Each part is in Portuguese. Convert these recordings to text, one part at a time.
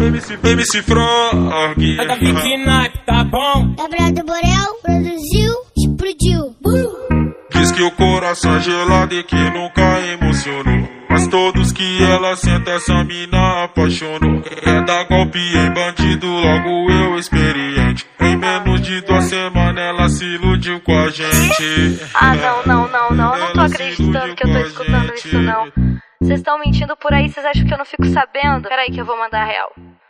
MC Frog. É da Knife, tá bom? Gabriel do Borel produziu, explodiu. Diz que o coração é gelado e que nunca emocionou, mas todos que ela senta essa mina apaixonou. É dar golpe em bandido, logo eu experiente. Em menos de 2 semanas ela se iludiu com a gente. Ah, não tô acreditando que eu tô escutando isso não. Vocês estão mentindo por aí, vocês acham que eu não fico sabendo? Peraí que eu vou mandar a real.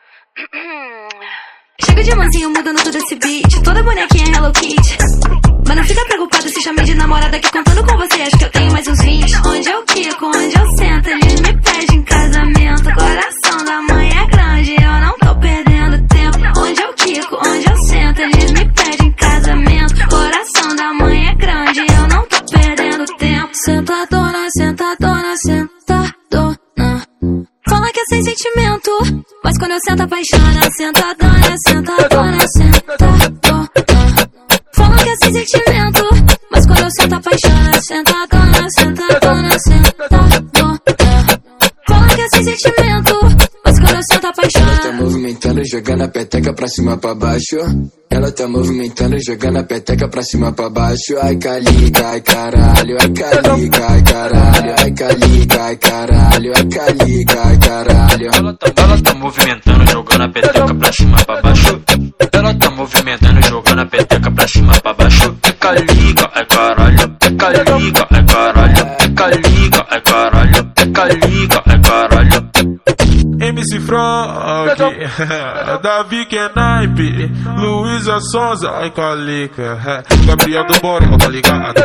Chega de mansinho mudando todo esse beat, toda bonequinha Hello Kitty. Mas não fica preocupado se chamei de namorada que contando com você acho que eu tenho mais uns 20. Onde eu quico, onde eu sento, eles me pedem em casamento. Coração da mãe é grande, eu não tô perdendo tempo. Onde eu quico, onde eu sento, eles me pedem em casamento. Coração da mãe é grande, eu não tô perdendo tempo. Sentadona, sentadona, sentadona. Fala que é sem sentimento, mas quando eu sento apaixona. Sentadona, sentadona, sentadona. Fala que é sem sentimento, mas quando eu sento apaixona. Sentadona, sentadona, sentadona. Fala que é sem sentimento, mas quando eu sento apaixona. Ela tá movimentando, jogando a peteca pra cima pra baixo. Ela tá movimentando, jogando a peteca pra cima pra baixo. Ai calica, ai caralho, ai calica, ai caralho. Ai calica, ai caralho, ai calica, ai caralho. Ela tá movimentando, jogando a peteca pra cima pra baixo. Ela tá movimentando, jogando a peteca pra cima pra baixo. É calica, ai caralho, é calica, ai caralho. É calica, ai caralho, é calica, ai caralho. MC Frog, Davi Knife, Luísa Sonza, ai calica, Gabriel do Borel, tá ligado?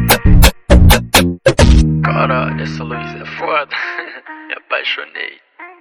Caralho, essa Luísa é foda. Me apaixonei.